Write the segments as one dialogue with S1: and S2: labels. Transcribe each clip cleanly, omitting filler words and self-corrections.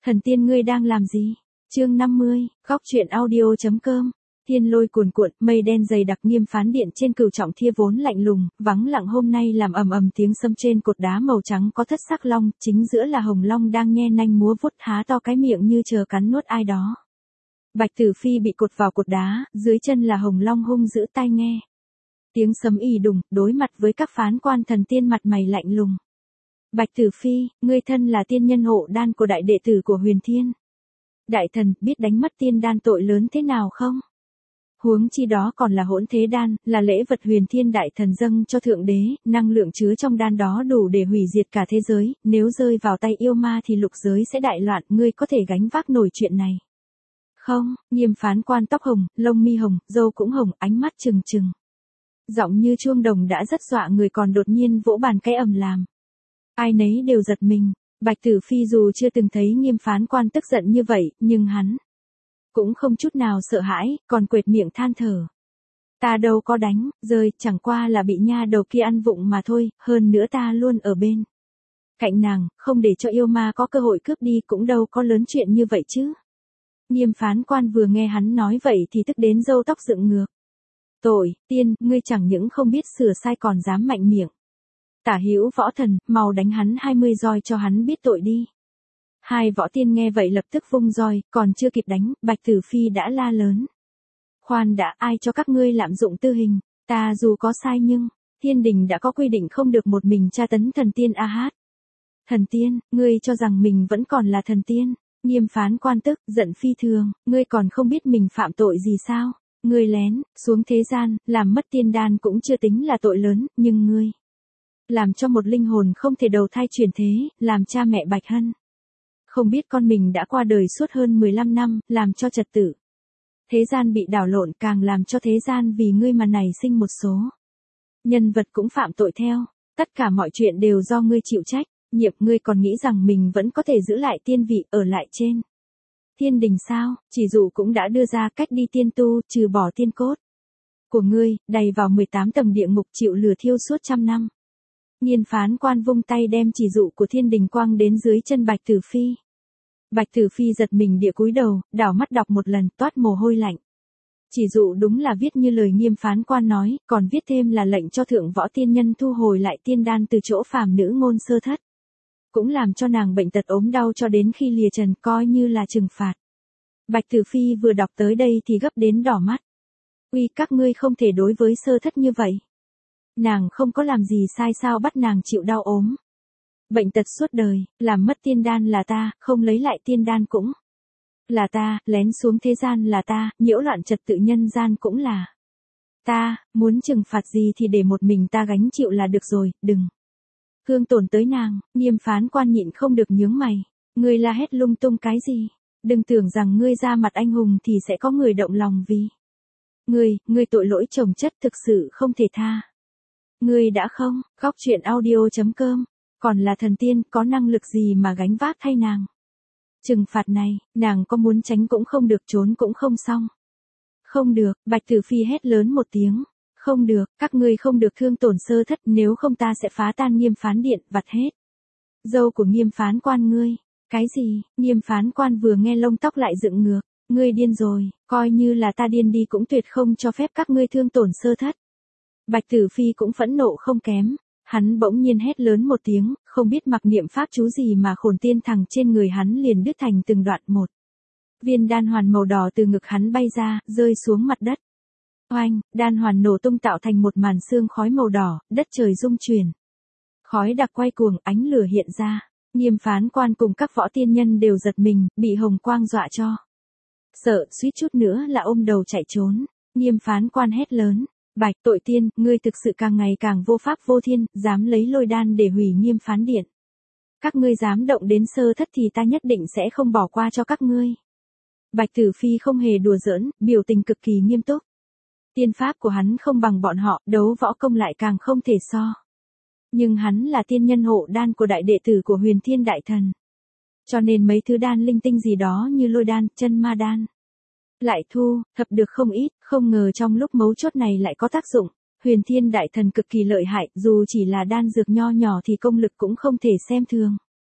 S1: Thần tiên ngươi đang làm gì? Chương 50, góc truyện audio.com. Thiên lôi cuồn cuộn, mây đen dày đặc, Nghiêm Phán Điện trên Cửu Trọng Thia vốn lạnh lùng, vắng lặng hôm nay làm ầm ầm tiếng sấm trên cột đá màu trắng có thất sắc long, chính giữa là hồng long đang nhe nanh múa vuốt há to cái miệng như chờ cắn nuốt ai đó. Bạch Tử Phi bị cột vào cột đá, dưới chân là hồng long hung dữ tai nghe. Tiếng sấm ì đùng, đối mặt với các phán quan thần tiên mặt mày lạnh lùng. Bạch Tử Phi, ngươi thân là tiên nhân hộ đan của đại đệ tử của Huyền Thiên. Đại thần, biết đánh mất tiên đan tội lớn thế nào không? Huống chi đó còn là hỗn thế đan, là lễ vật Huyền Thiên đại thần dâng cho thượng đế, năng lượng chứa trong đan đó đủ để hủy diệt cả thế giới, nếu rơi vào tay yêu ma thì lục giới sẽ đại loạn, ngươi có thể gánh vác nổi chuyện này. Không, Nghiêm phán quan tóc hồng, lông mi hồng, râu cũng hồng, ánh mắt trừng trừng. Giọng như chuông đồng đã rất dọa người, còn đột nhiên vỗ bàn cái ầm làm. Ai nấy đều giật mình. Bạch Tử Phi dù chưa từng thấy Nghiêm phán quan tức giận như vậy, nhưng hắn cũng không chút nào sợ hãi, còn quệt miệng than thở. Ta đâu có đánh, rơi, chẳng qua là bị nha đầu kia ăn vụng mà thôi, hơn nữa ta luôn ở bên cạnh nàng, không để cho yêu ma có cơ hội cướp đi, cũng đâu có lớn chuyện như vậy chứ. Nghiêm phán quan vừa nghe hắn nói vậy thì tức đến râu tóc dựng ngược. Tội, tiên, ngươi chẳng những không biết sửa sai còn dám mạnh miệng. Tả hữu võ thần, mau đánh hắn 20 roi cho hắn biết tội đi. Hai võ tiên nghe vậy lập tức vung roi, còn chưa kịp đánh, Bạch Tử Phi đã la lớn. Khoan đã, ai cho các ngươi lạm dụng tư hình, ta dù có sai nhưng, thiên đình đã có quy định không được một mình tra tấn thần tiên a hát. Thần tiên, ngươi cho rằng mình vẫn còn là thần tiên. Nghiêm phán quan tức, giận phi thường, ngươi còn không biết mình phạm tội gì sao? Ngươi lén, xuống thế gian, làm mất tiên đan cũng chưa tính là tội lớn, nhưng ngươi làm cho một linh hồn không thể đầu thai chuyển thế, làm cha mẹ Bạch Hân không biết con mình đã qua đời suốt hơn 15 năm, làm cho trật tự thế gian bị đảo lộn, càng làm cho thế gian vì ngươi mà nảy sinh một số nhân vật cũng phạm tội theo. Tất cả mọi chuyện đều do ngươi chịu trách nhiệm. Ngươi còn nghĩ rằng mình vẫn có thể giữ lại tiên vị, ở lại trên thiên đình sao? Chỉ dụ cũng đã đưa ra cách đi tiên tu, trừ bỏ tiên cốt của ngươi, đầy vào 18 tầng địa ngục chịu lửa thiêu suốt 100 năm. Nghiêm phán quan vung tay đem chỉ dụ của thiên đình quang đến dưới chân Bạch Tử Phi. Bạch Tử Phi giật mình địa cúi đầu, đảo mắt đọc một lần, toát mồ hôi lạnh. Chỉ dụ đúng là viết như lời Nghiêm phán quan nói, còn viết thêm là lệnh cho thượng võ tiên nhân thu hồi lại tiên đan từ chỗ phàm nữ ngôn sơ thất. Cũng làm cho nàng bệnh tật ốm đau cho đến khi lìa trần, coi như là trừng phạt. Bạch Tử Phi vừa đọc tới đây thì gấp đến đỏ mắt. Uy, các ngươi không thể đối với sơ thất như vậy. Nàng không có làm gì sai sao bắt nàng chịu đau ốm bệnh tật suốt đời, làm mất tiên đan là ta, không lấy lại tiên đan cũng là ta, lén xuống thế gian là ta, nhiễu loạn trật tự nhân gian cũng là ta, muốn trừng phạt gì thì để một mình ta gánh chịu là được rồi, đừng thương tổn tới nàng. Nghiêm phán quan nhịn không được nhướng mày. Ngươi la hét lung tung cái gì? Đừng tưởng rằng ngươi ra mặt anh hùng thì sẽ có người động lòng vì ngươi tội lỗi chồng chất, thực sự không thể tha. Ngươi đã không, góc truyện audio.com, còn là thần tiên, có năng lực gì mà gánh vác thay nàng? Trừng phạt này, nàng có muốn tránh cũng không được, trốn cũng không xong. Không được, Bạch Tử Phi hét lớn một tiếng. Không được, các ngươi không được thương tổn sơ thất, nếu không ta sẽ phá tan Nghiêm phán điện, vặt hết dâu của Nghiêm phán quan ngươi. Cái gì? Nghiêm phán quan vừa nghe lông tóc lại dựng ngược. Ngươi điên rồi, coi như là ta điên đi cũng tuyệt không cho phép các ngươi thương tổn sơ thất. Bạch Tử Phi cũng phẫn nộ không kém. Hắn bỗng nhiên hét lớn một tiếng, không biết mặc niệm pháp chú gì mà khổn tiên thằng trên người hắn liền đứt thành từng đoạn một. Viên đan hoàn màu đỏ từ ngực hắn bay ra, rơi xuống mặt đất. Oanh, đan hoàn nổ tung tạo thành một màn sương khói màu đỏ, đất trời rung chuyển. Khói đặc quay cuồng, ánh lửa hiện ra. Nghiêm phán quan cùng các võ tiên nhân đều giật mình, bị hồng quang dọa cho sợ, suýt chút nữa là ôm đầu chạy trốn. Nghiêm phán quan hét lớn. Bạch tội tiên, ngươi thực sự càng ngày càng vô pháp vô thiên, dám lấy lôi đan để hủy Nghiêm phán điện. Các ngươi dám động đến sơ thất thì ta nhất định sẽ không bỏ qua cho các ngươi. Bạch Tử Phi không hề đùa giỡn, biểu tình cực kỳ nghiêm túc. Tiên pháp của hắn không bằng bọn họ, đấu võ công lại càng không thể so. Nhưng hắn là tiên nhân hộ đan của đại đệ tử của Huyền Thiên đại thần. Cho nên mấy thứ đan linh tinh gì đó như lôi đan, chân ma đan lại thu thập được không ít, không ngờ trong lúc mấu chốt này lại có tác dụng. Huyền Thiên đại thần cực kỳ lợi hại, dù chỉ là đan dược nho nhỏ thì công lực cũng không thể xem thường.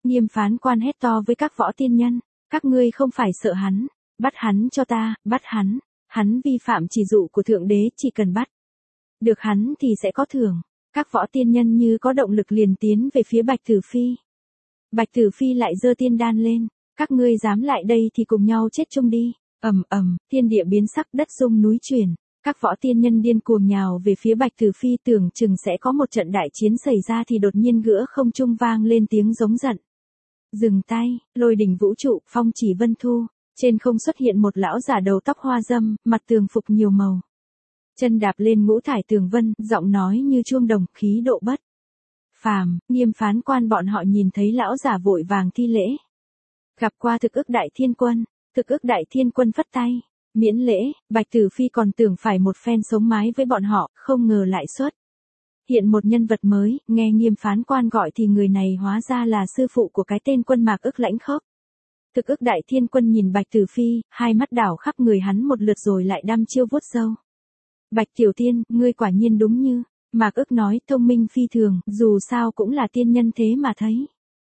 S1: Nghiêm phán quan hét to với các võ tiên nhân, các ngươi không phải sợ hắn, bắt hắn cho ta, bắt hắn vi phạm chỉ dụ của thượng đế, chỉ cần bắt được hắn thì sẽ có thưởng. Các võ tiên nhân như có động lực liền tiến về phía Bạch Tử Phi. Bạch Tử Phi lại giơ tiên đan lên, các ngươi dám lại đây thì cùng nhau chết chung đi. Ầm ầm, thiên địa biến sắc, đất rung núi chuyển. Các võ tiên nhân điên cuồng nhào về phía Bạch Tử Phi, tưởng chừng sẽ có một trận đại chiến xảy ra thì đột nhiên giữa không trung vang lên tiếng giống giận. Dừng tay, lôi đỉnh vũ trụ, phong chỉ vân thu, trên không xuất hiện một lão giả đầu tóc hoa dâm, mặt tường phục nhiều màu. Chân đạp lên ngũ thải tường vân, giọng nói như chuông đồng, khí độ bất phàm. Nghiêm phán quan bọn họ nhìn thấy lão giả vội vàng thi lễ. Gặp qua thực ức đại thiên quân, thực ức đại thiên quân phất tay, miễn lễ. Bạch Tử Phi còn tưởng phải một phen sống mái với bọn họ, không ngờ lại xuất hiện một nhân vật mới, nghe nghiêm phán quan gọi thì người này hóa ra là sư phụ của cái tên quân Mạc Ức Lãnh Khốc. Thực ức đại thiên quân nhìn Bạch Tử Phi, hai mắt đảo khắp người hắn một lượt rồi lại đăm chiêu vuốt râu. Bạch tiểu tiên, ngươi quả nhiên đúng như Mạc Ức nói, thông minh phi thường, dù sao cũng là tiên nhân thế mà thấy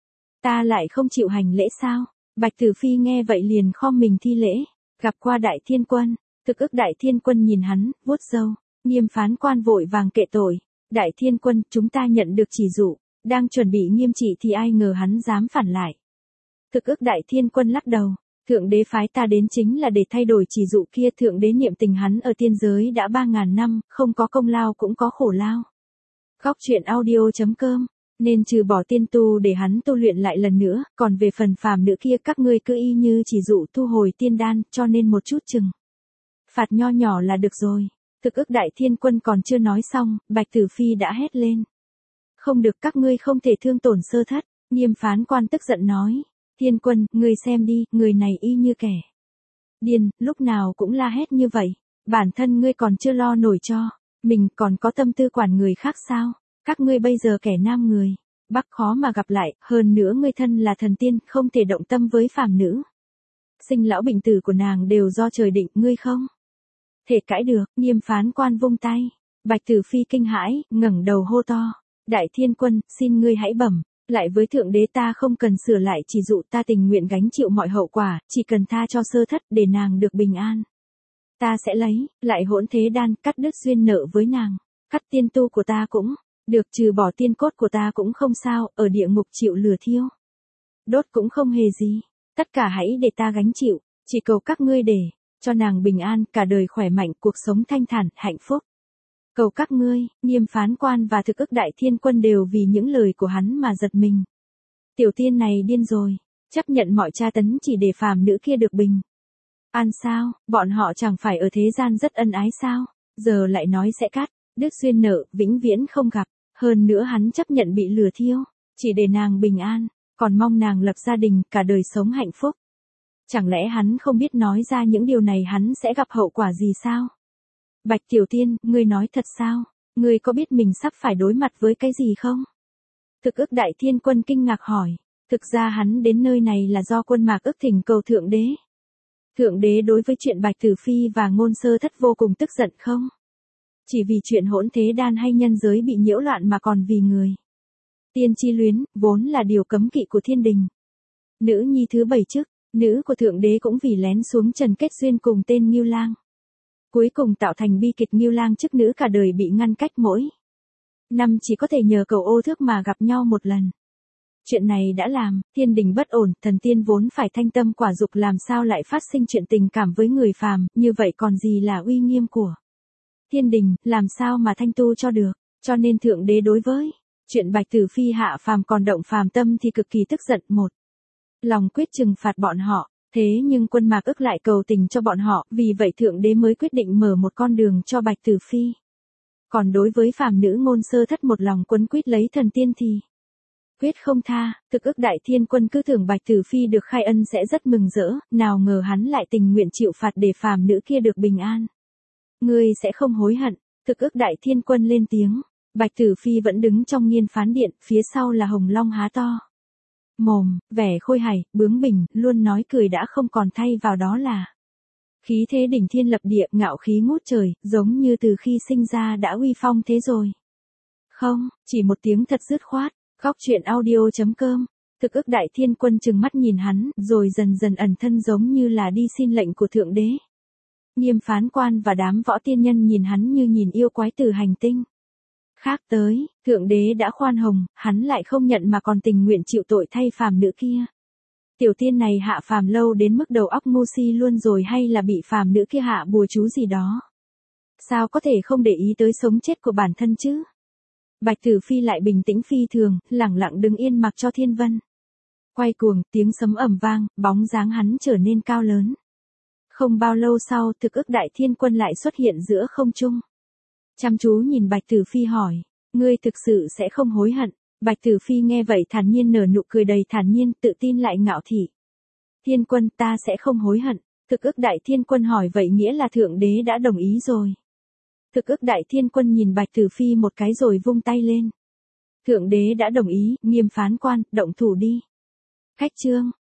S1: ta lại không chịu hành lễ sao? Bạch Tử Phi nghe vậy liền khom mình thi lễ, gặp qua đại thiên quân. Thực ức đại thiên quân nhìn hắn, vuốt râu. Nghiêm phán quan vội vàng kệ tội. Đại thiên quân, chúng ta nhận được chỉ dụ, đang chuẩn bị nghiêm trị thì ai ngờ hắn dám phản lại. Thực ức đại thiên quân lắc đầu, thượng đế phái ta đến chính là để thay đổi chỉ dụ kia. Thượng đế niệm tình hắn ở tiên giới đã 3.000 năm, không có công lao cũng có khổ lao. Góc truyện audio.com, nên trừ bỏ tiên tu để hắn tu luyện lại lần nữa, còn về phần phàm nữ kia các ngươi cứ y như chỉ dụ thu hồi tiên đan, cho nên một chút chừng phạt nho nhỏ là được rồi. Thực ức đại thiên quân còn chưa nói xong, Bạch Tử Phi đã hét lên. Không được, các ngươi không thể thương tổn sơ thất. Nghiêm phán quan tức giận nói. Thiên quân, ngươi xem đi, người này y như kẻ điên, lúc nào cũng la hét như vậy. Bản thân ngươi còn chưa lo nổi cho mình, còn có tâm tư quản người khác sao? Các ngươi bây giờ kẻ nam người bắc khó mà gặp lại, hơn nữa ngươi thân là thần tiên, không thể động tâm với phàm nữ. Sinh lão bệnh tử của nàng đều do trời định, ngươi không thể cãi được. Nghiêm phán quan vung tay. Bạch Tử Phi kinh hãi, ngẩng đầu hô to. Đại thiên quân, xin ngươi hãy bẩm lại với thượng đế, ta không cần sửa lại chỉ dụ, ta tình nguyện gánh chịu mọi hậu quả, chỉ cần tha cho sơ thất để nàng được bình an. Ta sẽ lấy lại hỗn thế đan, cắt đứt duyên nợ với nàng, cắt tiên tu của ta cũng được, trừ bỏ tiên cốt của ta cũng không sao, ở địa ngục chịu lửa thiêu đốt cũng không hề gì, tất cả hãy để ta gánh chịu, chỉ cầu các ngươi để cho nàng bình an, cả đời khỏe mạnh, cuộc sống thanh thản, hạnh phúc. Cầu các ngươi. Nghiêm phán quan và thực ức đại thiên quân đều vì những lời của hắn mà giật mình. Tiểu tiên này điên rồi, chấp nhận mọi tra tấn chỉ để phàm nữ kia được bình an sao? Bọn họ chẳng phải ở thế gian rất ân ái sao? Giờ lại nói sẽ cắt đứt duyên nợ, vĩnh viễn không gặp. Hơn nữa hắn chấp nhận bị lửa thiêu, chỉ để nàng bình an, còn mong nàng lập gia đình, cả đời sống hạnh phúc. Chẳng lẽ hắn không biết nói ra những điều này hắn sẽ gặp hậu quả gì sao? Bạch tiểu tiên, ngươi nói thật sao? Ngươi có biết mình sắp phải đối mặt với cái gì không? Thực ức đại thiên quân kinh ngạc hỏi. Thực ra hắn đến nơi này là do quân Mạc Ức thỉnh cầu thượng đế. Thượng đế đối với chuyện Bạch Tử Phi và Ngôn Sơ Thất vô cùng tức giận không? Chỉ vì chuyện hỗn thế đan hay nhân giới bị nhiễu loạn mà còn vì người tiên chi luyến, vốn là điều cấm kỵ của thiên đình. Nữ nhi thứ 7 chức, nữ của thượng đế cũng vì lén xuống trần kết duyên cùng tên Ngưu Lang. Cuối cùng tạo thành bi kịch Ngưu Lang chức nữ cả đời bị ngăn cách mỗi năm chỉ có thể nhờ cầu ô thước mà gặp nhau một lần. Chuyện này đã làm thiên đình bất ổn, thần tiên vốn phải thanh tâm quả dục làm sao lại phát sinh chuyện tình cảm với người phàm, như vậy còn gì là uy nghiêm của thiên đình, làm sao mà thanh tu cho được. Cho nên thượng đế đối với chuyện Bạch Tử Phi hạ phàm còn động phàm tâm thì cực kỳ tức giận, một lòng quyết trừng phạt bọn họ. Thế nhưng quân Mạc Ức lại cầu tình cho bọn họ, vì vậy thượng đế mới quyết định mở một con đường cho Bạch Tử Phi. Còn đối với phàm nữ Ngôn Sơ Thất một lòng quấn quýt lấy thần tiên thì quyết không tha. Thực ức đại thiên quân cứ tưởng Bạch Tử Phi được khai ân sẽ rất mừng rỡ, nào ngờ hắn lại tình nguyện chịu phạt để phàm nữ kia được bình an. Ngươi sẽ không hối hận. Thực ức đại thiên quân lên tiếng. Bạch Tử Phi vẫn đứng trong Nghiên phán điện, phía sau là Hồng Long há to mồm, vẻ khôi hài, bướng bỉnh, luôn nói cười đã không còn, thay vào đó là khí thế đỉnh thiên lập địa, ngạo khí ngút trời, giống như từ khi sinh ra đã uy phong thế rồi. Không, chỉ một tiếng thật dứt khoát. Góc truyện audio.com Thực ức đại thiên quân trừng mắt nhìn hắn, rồi dần dần ẩn thân giống như là đi xin lệnh của thượng đế. Nghiêm phán quan và đám võ tiên nhân nhìn hắn như nhìn yêu quái từ hành tinh khác tới, thượng đế đã khoan hồng, hắn lại không nhận mà còn tình nguyện chịu tội thay phàm nữ kia. Tiểu tiên này hạ phàm lâu đến mức đầu óc ngu si luôn rồi hay là bị phàm nữ kia hạ bùa chú gì đó? Sao có thể không để ý tới sống chết của bản thân chứ? Bạch Tử Phi lại bình tĩnh phi thường, lẳng lặng đứng yên mặc cho thiên vân quay cuồng, tiếng sấm ầm vang, bóng dáng hắn trở nên cao lớn. Không bao lâu sau, thực ức đại thiên quân lại xuất hiện giữa không trung. Chăm chú nhìn Bạch Tử Phi hỏi, ngươi thực sự sẽ không hối hận? Bạch Tử Phi nghe vậy thản nhiên nở nụ cười đầy thản nhiên, tự tin lại ngạo thị. Thiên quân, ta sẽ không hối hận. Thực ức đại thiên quân hỏi vậy nghĩa là thượng đế đã đồng ý rồi. Thực ức đại thiên quân nhìn Bạch Tử Phi một cái rồi vung tay lên. Thượng đế đã đồng ý, Nghiêm phán quan, động thủ đi. Khách chương.